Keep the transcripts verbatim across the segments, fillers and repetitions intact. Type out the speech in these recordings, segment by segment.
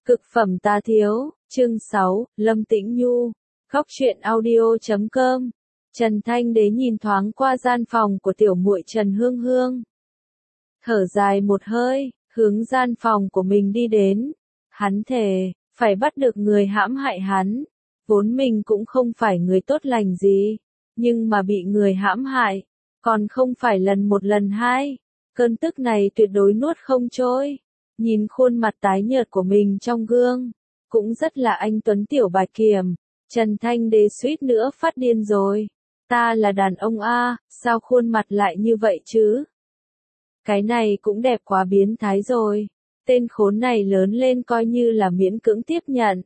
Cực phẩm tá thiếu, chương sáu, Lâm Tĩnh Nhu, Góc truyện audio chấm com. Trần Thanh Đế nhìn thoáng qua gian phòng của tiểu muội Trần Hương Hương. Thở dài một hơi, hướng gian phòng của mình đi đến. Hắn thề, phải bắt được người hãm hại hắn. Vốn mình cũng không phải người tốt lành gì, nhưng mà bị người hãm hại, còn không phải lần một lần hai. Cơn tức này tuyệt đối nuốt không trôi. Nhìn khuôn mặt tái nhợt của mình trong gương, cũng rất là anh tuấn tiểu bạch kiểm, Trần Thanh Đế suýt nữa phát điên rồi. Ta là đàn ông a, sao khuôn mặt lại như vậy chứ? Cái này cũng đẹp quá biến thái rồi. Tên khốn này lớn lên coi như là miễn cưỡng tiếp nhận.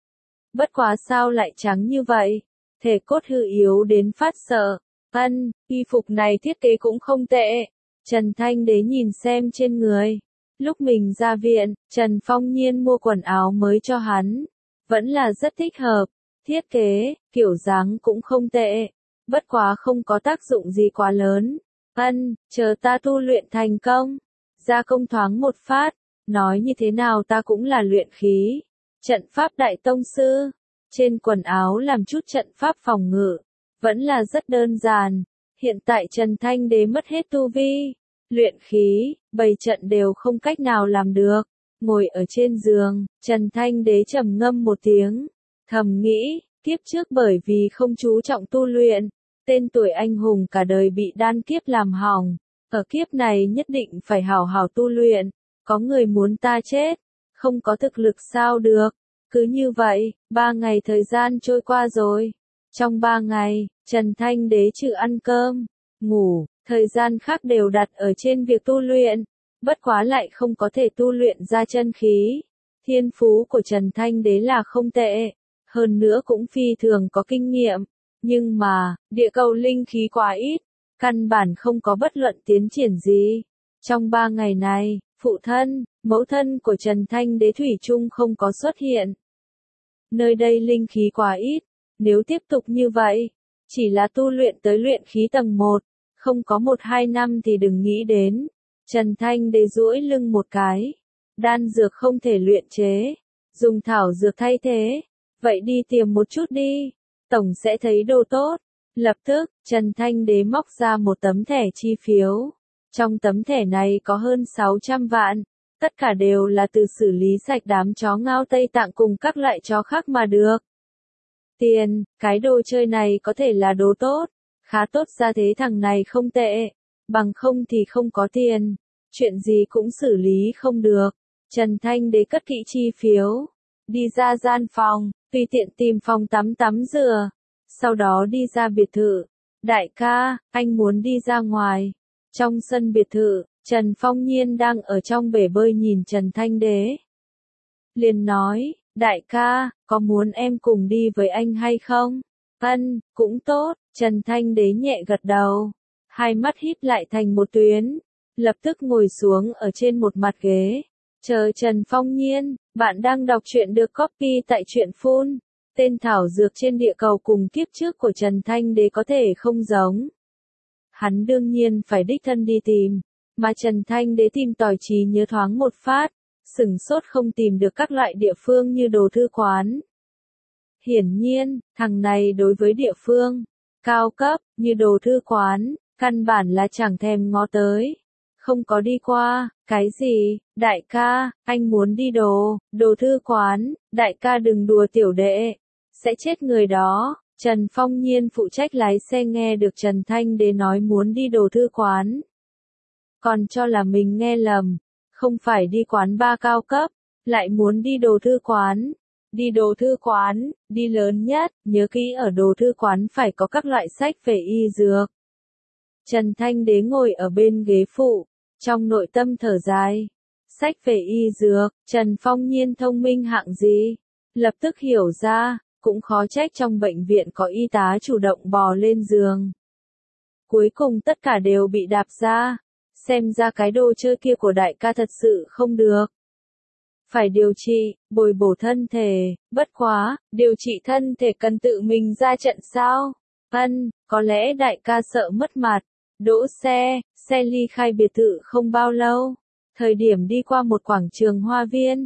Bất quá sao lại trắng như vậy? Thể cốt hư yếu đến phát sợ. Ân, y phục này thiết kế cũng không tệ. Trần Thanh Đế nhìn xem trên người. Lúc mình ra viện, Trần Phong Nhiên mua quần áo mới cho hắn. Vẫn là rất thích hợp. Thiết kế, kiểu dáng cũng không tệ. Bất quá không có tác dụng gì quá lớn. Ân, chờ ta tu luyện thành công. Ra công thoáng một phát. Nói như thế nào ta cũng là luyện khí. Trận pháp đại tông sư. Trên quần áo làm chút trận pháp phòng ngự. Vẫn là rất đơn giản. Hiện tại Trần Thanh Đế mất hết tu vi. Luyện khí, bày trận đều không cách nào làm được. Ngồi ở trên giường, Trần Thanh Đế trầm ngâm một tiếng. Thầm nghĩ, kiếp trước bởi vì không chú trọng tu luyện, tên tuổi anh hùng cả đời bị đan kiếp làm hỏng. Ở kiếp này nhất định phải hảo hảo tu luyện. Có người muốn ta chết, không có thực lực sao được. Cứ như vậy, ba ngày thời gian trôi qua rồi. Trong ba ngày, Trần Thanh Đế trừ ăn cơm, ngủ, thời gian khác đều đặt ở trên việc tu luyện. Bất quá lại không có thể tu luyện ra chân khí. Thiên phú của Trần Thanh Đế là không tệ. Hơn nữa cũng phi thường có kinh nghiệm. Nhưng mà, địa cầu linh khí quá ít. Căn bản không có bất luận tiến triển gì. Trong ba ngày này, phụ thân, mẫu thân của Trần Thanh Đế thủy chung không có xuất hiện. Nơi đây linh khí quá ít. Nếu tiếp tục như vậy, chỉ là tu luyện tới luyện khí tầng một. Không có một hai năm thì đừng nghĩ đến. Trần Thanh Đế duỗi lưng một cái. Đan dược không thể luyện chế. Dùng thảo dược thay thế. Vậy đi tìm một chút đi. Tổng sẽ thấy đồ tốt. Lập tức, Trần Thanh Đế móc ra một tấm thẻ chi phiếu. Trong tấm thẻ này có hơn sáu trăm vạn. Tất cả đều là từ xử lý sạch đám chó ngao Tây Tạng cùng các loại chó khác mà được. Tiền, cái đồ chơi này có thể là đồ tốt. Khá tốt ra thế thằng này không tệ. Bằng không thì không có tiền. Chuyện gì cũng xử lý không được. Trần Thanh Đế cất kỹ chi phiếu. Đi ra gian phòng, tùy tiện tìm phòng tắm tắm rửa. Sau đó đi ra biệt thự. Đại ca, anh muốn đi ra ngoài. Trong sân biệt thự, Trần Phong Nhiên đang ở trong bể bơi nhìn Trần Thanh Đế. Liền nói, đại ca, có muốn em cùng đi với anh hay không? Ân, cũng tốt. Trần Thanh Đế nhẹ gật đầu. Hai mắt híp lại thành một tuyến. Lập tức ngồi xuống ở trên một mặt ghế. Chờ Trần Phong Nhiên, bạn đang đọc truyện được copy tại truyện phun. Tên thảo dược trên địa cầu cùng kiếp trước của Trần Thanh Đế có thể không giống. Hắn đương nhiên phải đích thân đi tìm. Mà Trần Thanh Đế tìm tòi trí nhớ thoáng một phát. Sửng sốt không tìm được các loại địa phương như đồ thư quán. Hiển nhiên, thằng này đối với địa phương cao cấp, như đồ thư quán, căn bản là chẳng thèm ngó tới. Không có đi qua, cái gì, đại ca, anh muốn đi đồ, đồ thư quán, đại ca đừng đùa tiểu đệ, sẽ chết người đó. Trần Phong Nhiên phụ trách lái xe nghe được Trần Thanh Đế nói muốn đi đồ thư quán. Còn cho là mình nghe lầm, không phải đi quán bar cao cấp, lại muốn đi đồ thư quán. Đi đồ thư quán, đi lớn nhất, nhớ kỹ ở đồ thư quán phải có các loại sách về y dược. Trần Thanh Đế ngồi ở bên ghế phụ, trong nội tâm thở dài. Sách về y dược, Trần Phong Nhiên thông minh hạng gì? Lập tức hiểu ra, cũng khó trách trong bệnh viện có y tá chủ động bò lên giường. Cuối cùng tất cả đều bị đạp ra. Xem ra cái đồ chơi kia của đại ca thật sự không được. Phải điều trị, bồi bổ thân thể, bất quá, điều trị thân thể cần tự mình ra trận sao? Ân, có lẽ đại ca sợ mất mặt. Đỗ xe, xe ly khai biệt thự không bao lâu. Thời điểm đi qua một quảng trường hoa viên,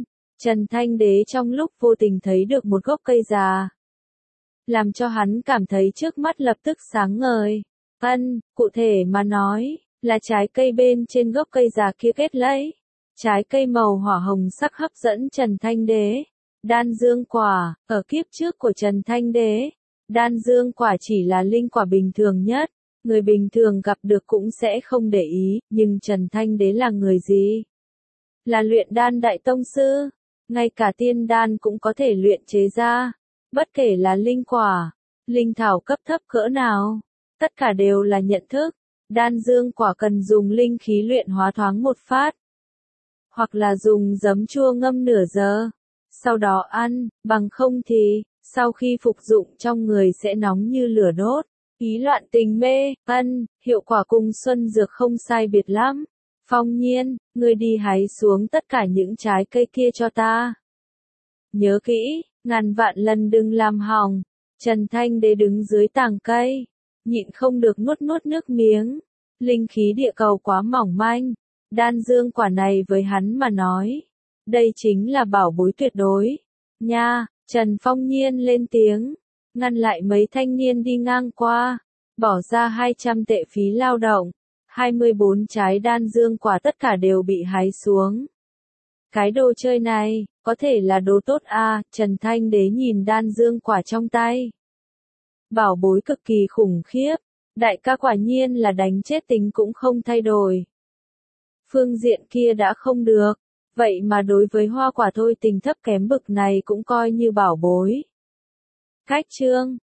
Trần Thanh Đế trong lúc vô tình thấy được một gốc cây già, làm cho hắn cảm thấy trước mắt lập tức sáng ngời. Ân, cụ thể mà nói, là trái cây bên trên gốc cây già kia kết lấy. Trái cây màu hỏa hồng sắc hấp dẫn Trần Thanh Đế. Đan dương quả, ở kiếp trước của Trần Thanh Đế, đan dương quả chỉ là linh quả bình thường nhất, người bình thường gặp được cũng sẽ không để ý, nhưng Trần Thanh Đế là người gì? Là luyện đan đại tông sư, ngay cả tiên đan cũng có thể luyện chế ra, bất kể là linh quả, linh thảo cấp thấp cỡ nào, tất cả đều là nhận thức. Đan dương quả cần dùng linh khí luyện hóa thoáng một phát, hoặc là dùng giấm chua ngâm nửa giờ, sau đó ăn, bằng không thì, sau khi phục dụng trong người sẽ nóng như lửa đốt. Ý loạn tình mê, ân, hiệu quả cùng xuân dược không sai biệt lắm. Phong Nhiên, ngươi đi hái xuống tất cả những trái cây kia cho ta. Nhớ kỹ, ngàn vạn lần đừng làm hỏng. Trần Thanh Đế đứng dưới tàng cây, nhịn không được nuốt nuốt nước miếng. Linh khí địa cầu quá mỏng manh, đan dương quả này với hắn mà nói, đây chính là bảo bối tuyệt đối. Nha, Trần Phong Nhiên lên tiếng, ngăn lại mấy thanh niên đi ngang qua, bỏ ra hai trăm tệ phí lao động. hai mươi bốn trái đan dương quả tất cả đều bị hái xuống. Cái đồ chơi này, có thể là đồ tốt à, Trần Thanh Đế nhìn đan dương quả trong tay. Bảo bối cực kỳ khủng khiếp, đại ca quả nhiên là đánh chết tính cũng không thay đổi. Phương diện kia đã không được, vậy mà đối với hoa quả thôi tình thấp kém bực này cũng coi như bảo bối. Cách chương